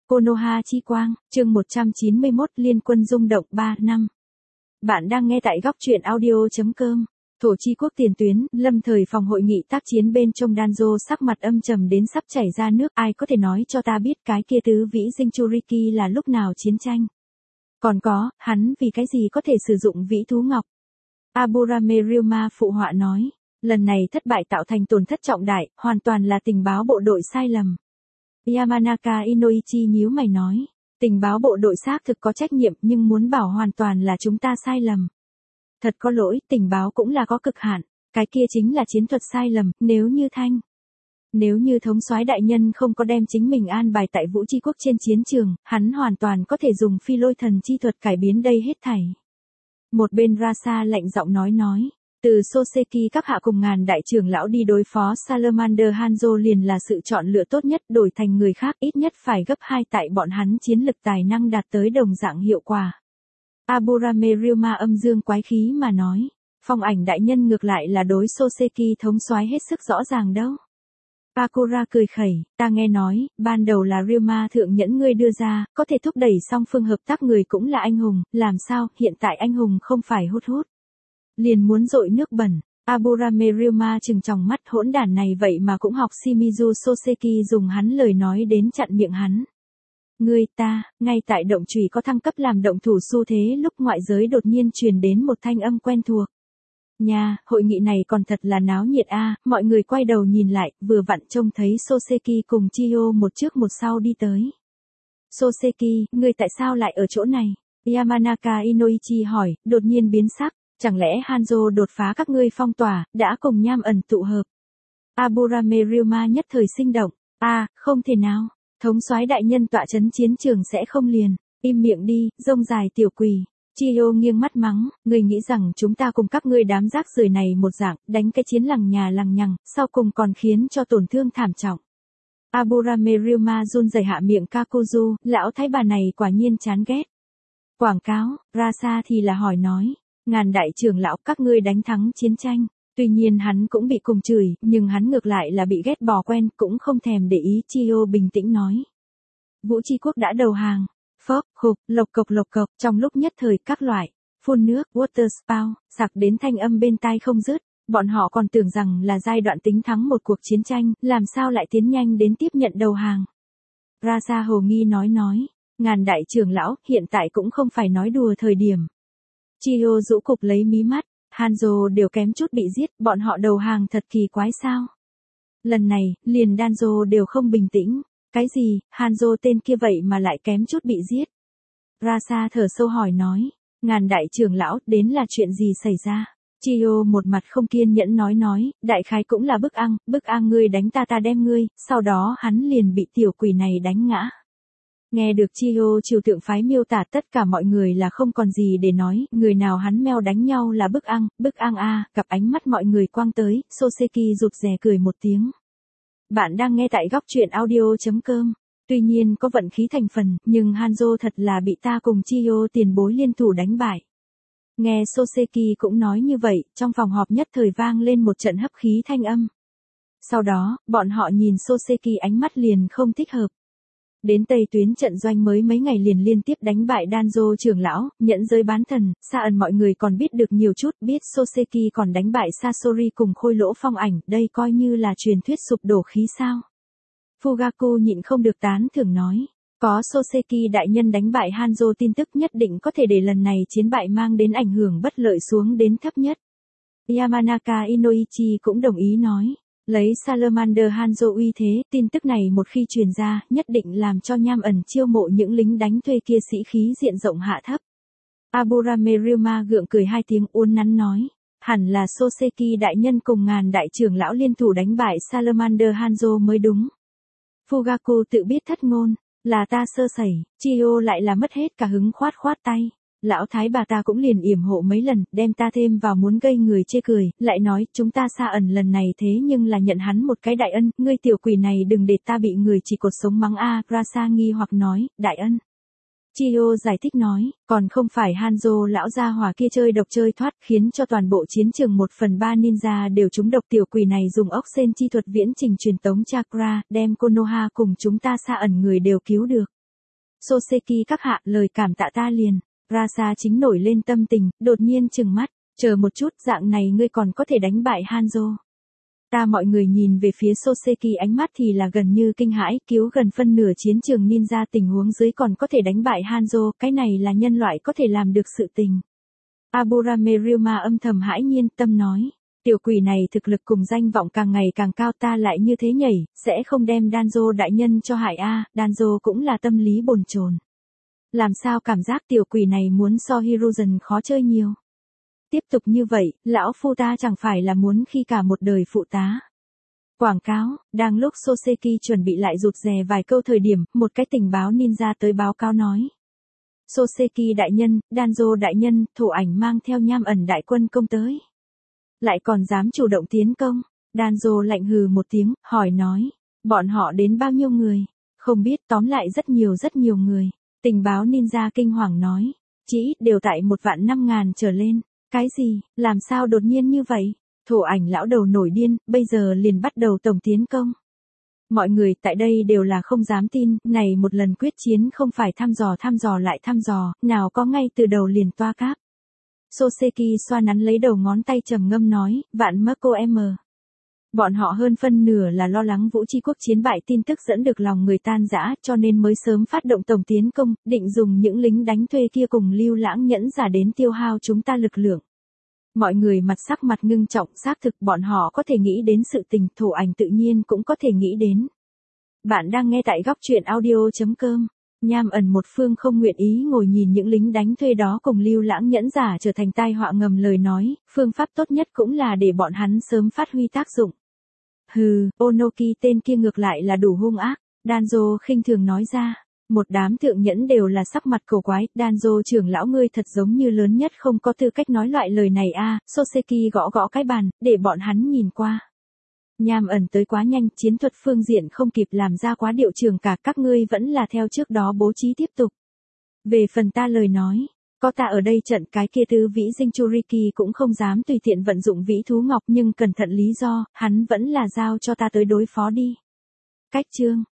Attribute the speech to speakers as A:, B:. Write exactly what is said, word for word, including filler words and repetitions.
A: Konoha chi quang, chương một trăm chín mươi mốt Liên quân rung động ba năm. Bạn đang nghe tại góc truyện audio.com. Thổ chi quốc tiền tuyến, lâm thời phòng hội nghị tác chiến bên trong Danzo sắc mặt âm trầm đến sắp chảy ra nước. Ai có thể nói cho ta biết cái kia tứ vĩ dinh Churiki là lúc nào chiến tranh? Còn có, hắn vì cái gì có thể sử dụng vĩ thú ngọc? Aburame Ryuma phụ họa nói, lần này thất bại tạo thành tổn thất trọng đại, hoàn toàn là tình báo bộ đội sai lầm. Yamanaka Inoichi nhíu mày nói, tình báo bộ đội xác thực có trách nhiệm nhưng muốn bảo hoàn toàn là chúng ta sai lầm. Thật có lỗi, tình báo cũng là có cực hạn, cái kia chính là chiến thuật sai lầm, nếu như thanh. Nếu như thống soái đại nhân không có đem chính mình an bài tại vũ chi quốc trên chiến trường, hắn hoàn toàn có thể dùng phi lôi thần chi thuật cải biến đây hết thảy. Một bên Rasa lạnh giọng nói nói. Từ Soseki các hạ cùng ngàn đại trưởng lão đi đối phó Salamander Hanzo liền là sự chọn lựa tốt nhất, đổi thành người khác ít nhất phải gấp hai tại bọn hắn chiến lực tài năng đạt tới đồng dạng hiệu quả. Aburame Ryuma âm dương quái khí mà nói, phong ảnh đại nhân ngược lại là đối Soseki thống soái hết sức rõ ràng đâu. Pakura cười khẩy, ta nghe nói, ban đầu là Ryuma thượng nhẫn ngươi đưa ra, có thể thúc đẩy song phương hợp tác người cũng là anh hùng, làm sao, hiện tại anh hùng không phải hút hút. Liền muốn dội nước bẩn, Aburame Ryuma trừng tròng mắt hỗn đản này vậy mà cũng học Shimizu Soseki dùng hắn lời nói đến chặn miệng hắn. Ngươi ta, ngay tại động chùy có thăng cấp làm động thủ xu thế lúc ngoại giới đột nhiên truyền đến một thanh âm quen thuộc. Nha, hội nghị này còn thật là náo nhiệt a, mọi người quay đầu nhìn lại, vừa vặn trông thấy Soseki cùng Chiyo một trước một sau đi tới. Soseki, ngươi tại sao lại ở chỗ này? Yamanaka Inoichi hỏi, đột nhiên biến sắc. Chẳng lẽ Hanzo đột phá các ngươi phong tỏa, đã cùng nham ẩn tụ hợp? Aburame Ryuma nhất thời sinh động. A, à, không thể nào. Thống soái đại nhân tọa chấn chiến trường sẽ không liền. Im miệng đi, rông dài tiểu quỷ. Chiyo nghiêng mắt mắng, người nghĩ rằng chúng ta cùng các ngươi đám rác rưởi này một dạng, đánh cái chiến lằng nhà lằng nhằng, sau cùng còn khiến cho tổn thương thảm trọng. Aburame Ryuma run rẩy hạ miệng Kakuzu, lão thái bà này quả nhiên chán ghét. Quảng cáo, Rasa thì là hỏi nói. Ngàn đại trưởng lão các ngươi đánh thắng chiến tranh, tuy nhiên hắn cũng bị cùng chửi, nhưng hắn ngược lại là bị ghét bỏ quen, cũng không thèm để ý. Chiyo bình tĩnh nói. Vũ chi quốc đã đầu hàng, phốc, khục, lộc cộc lộc cộc, trong lúc nhất thời các loại, phun nước, water spout, sặc đến thanh âm bên tai không dứt, bọn họ còn tưởng rằng là giai đoạn tính thắng một cuộc chiến tranh, làm sao lại tiến nhanh đến tiếp nhận đầu hàng. Rasa hồ nghi nói nói, ngàn đại trưởng lão, hiện tại cũng không phải nói đùa thời điểm. Chiyo rũ cục lấy mí mắt, Hanzo đều kém chút bị giết, bọn họ đầu hàng thật kỳ quái sao. Lần này, liền Danzo đều không bình tĩnh, cái gì, Hanzo tên kia vậy mà lại kém chút bị giết. Rasa thở sâu hỏi nói, ngàn đại trưởng lão, đến là chuyện gì xảy ra? Chiyo một mặt không kiên nhẫn nói nói, đại khái cũng là bức ăn, bức ăn ngươi đánh ta ta đem ngươi, sau đó hắn liền bị tiểu quỷ này đánh ngã. Nghe được Chiyo triều tượng phái miêu tả tất cả mọi người là không còn gì để nói, người nào hắn meo đánh nhau là bức ăn, bức ăn a, gặp ánh mắt mọi người quang tới, Soseki rụt rè cười một tiếng. Bạn đang nghe tại góc truyện audio.com, tuy nhiên có vận khí thành phần, nhưng Hanzo thật là bị ta cùng Chiyo tiền bối liên thủ đánh bại. Nghe Soseki cũng nói như vậy, trong phòng họp nhất thời vang lên một trận hấp khí thanh âm. Sau đó, bọn họ nhìn Soseki ánh mắt liền không thích hợp. Đến Tây tuyến trận doanh mới mấy ngày liền liên tiếp đánh bại Danzo trưởng lão, nhẫn giới bán thần, Sa ẩn mọi người còn biết được nhiều chút, biết Soseki còn đánh bại Sasori cùng khôi lỗ phong ảnh, đây coi như là truyền thuyết sụp đổ khí sao. Fugaku nhịn không được tán thưởng nói, có Soseki đại nhân đánh bại Hanzo tin tức nhất định có thể để lần này chiến bại mang đến ảnh hưởng bất lợi xuống đến thấp nhất. Yamanaka Inoichi cũng đồng ý nói. Lấy Salamander Hanzo uy thế, tin tức này một khi truyền ra, nhất định làm cho nham ẩn chiêu mộ những lính đánh thuê kia sĩ khí diện rộng hạ thấp. Aburame Ryuma gượng cười hai tiếng uốn nắn nói, hẳn là Soseki đại nhân cùng ngàn đại trưởng lão liên thủ đánh bại Salamander Hanzo mới đúng. Fugaku tự biết thất ngôn, là ta sơ sẩy, Chiyo lại là mất hết cả hứng khoát khoát tay. Lão thái bà ta cũng liền yểm hộ mấy lần, đem ta thêm vào muốn gây người chê cười, lại nói, chúng ta Sa ẩn lần này thế nhưng là nhận hắn một cái đại ân, ngươi tiểu quỷ này đừng để ta bị người chỉ cột sống mắng a. Rasa nghi hoặc nói, đại ân. Chiyo giải thích nói, còn không phải Hanzo lão gia hỏa kia chơi độc chơi thoát, khiến cho toàn bộ chiến trường một phần ba ninja đều trúng độc, tiểu quỷ này dùng ốc sen chi thuật viễn trình truyền tống chakra, đem Konoha cùng chúng ta Sa ẩn người đều cứu được. Soseki các hạ, lời cảm tạ ta liền. Rasa chính nổi lên tâm tình, đột nhiên trừng mắt, chờ một chút, dạng này ngươi còn có thể đánh bại Hanzo. Ta mọi người nhìn về phía Soseki ánh mắt thì là gần như kinh hãi, cứu gần phân nửa chiến trường ninja tình huống dưới còn có thể đánh bại Hanzo, cái này là nhân loại có thể làm được sự tình. Aburame Ryuma âm thầm hãi nhiên, tâm nói, tiểu quỷ này thực lực cùng danh vọng càng ngày càng cao, ta lại như thế nhảy, sẽ không đem Danzo đại nhân cho hại a, Danzo cũng là tâm lý bồn chồn. Làm sao cảm giác tiểu quỷ này muốn so Hiruzen khó chơi nhiều. Tiếp tục như vậy, lão phu ta chẳng phải là muốn khi cả một đời phụ tá. Quảng cáo, đang lúc Soseki chuẩn bị lại rụt rè vài câu thời điểm, một cái tình báo ninja tới báo cáo nói. Soseki đại nhân, Danzo đại nhân, thủ ảnh mang theo nham ẩn đại quân công tới. Lại còn dám chủ động tiến công. Danzo lạnh hừ một tiếng, hỏi nói. Bọn họ đến bao nhiêu người? Không biết, tóm lại rất nhiều rất nhiều người. Tình báo ninja kinh hoàng nói. Chỉ ít đều tại một vạn năm ngàn trở lên. Cái gì, làm sao đột nhiên như vậy? Thủ ảnh lão đầu nổi điên, bây giờ liền bắt đầu tổng tiến công. Mọi người tại đây đều là không dám tin, này một lần quyết chiến không phải thăm dò thăm dò lại thăm dò, nào có ngay từ đầu liền toa cáp. Soseki xoa nắn lấy đầu ngón tay trầm ngâm nói, vạn mơ cô em. Bọn họ hơn phân nửa là lo lắng Vũ Chi quốc chiến bại tin tức dẫn được lòng người tan rã, cho nên mới sớm phát động tổng tiến công, định dùng những lính đánh thuê kia cùng Lưu Lãng Nhẫn giả đến tiêu hao chúng ta lực lượng. Mọi người mặt sắc mặt ngưng trọng, xác thực bọn họ có thể nghĩ đến sự tình, thủ ảnh tự nhiên cũng có thể nghĩ đến. Bạn đang nghe tại góc truyện audio chấm com. Nham ẩn một phương không nguyện ý ngồi nhìn những lính đánh thuê đó cùng Lưu Lãng Nhẫn giả trở thành tai họa ngầm lời nói, phương pháp tốt nhất cũng là để bọn hắn sớm phát huy tác dụng. Hừ, Onoki tên kia ngược lại là đủ hung ác, Danzo khinh thường nói ra. Một đám thượng nhẫn đều là sắc mặt cổ quái, Danzo trưởng lão ngươi thật giống như lớn nhất không có tư cách nói loại lời này a. Soseki gõ gõ cái bàn, để bọn hắn nhìn qua. Nham ẩn tới quá nhanh, chiến thuật phương diện không kịp làm ra quá điệu trường cả, các ngươi vẫn là theo trước đó bố trí tiếp tục. Về phần ta lời nói, có ta ở đây trận cái kia tứ vĩ Jinchuriki cũng không dám tùy tiện vận dụng vĩ thú ngọc, nhưng cẩn thận lý do, hắn vẫn là giao cho ta tới đối phó đi. Cách chương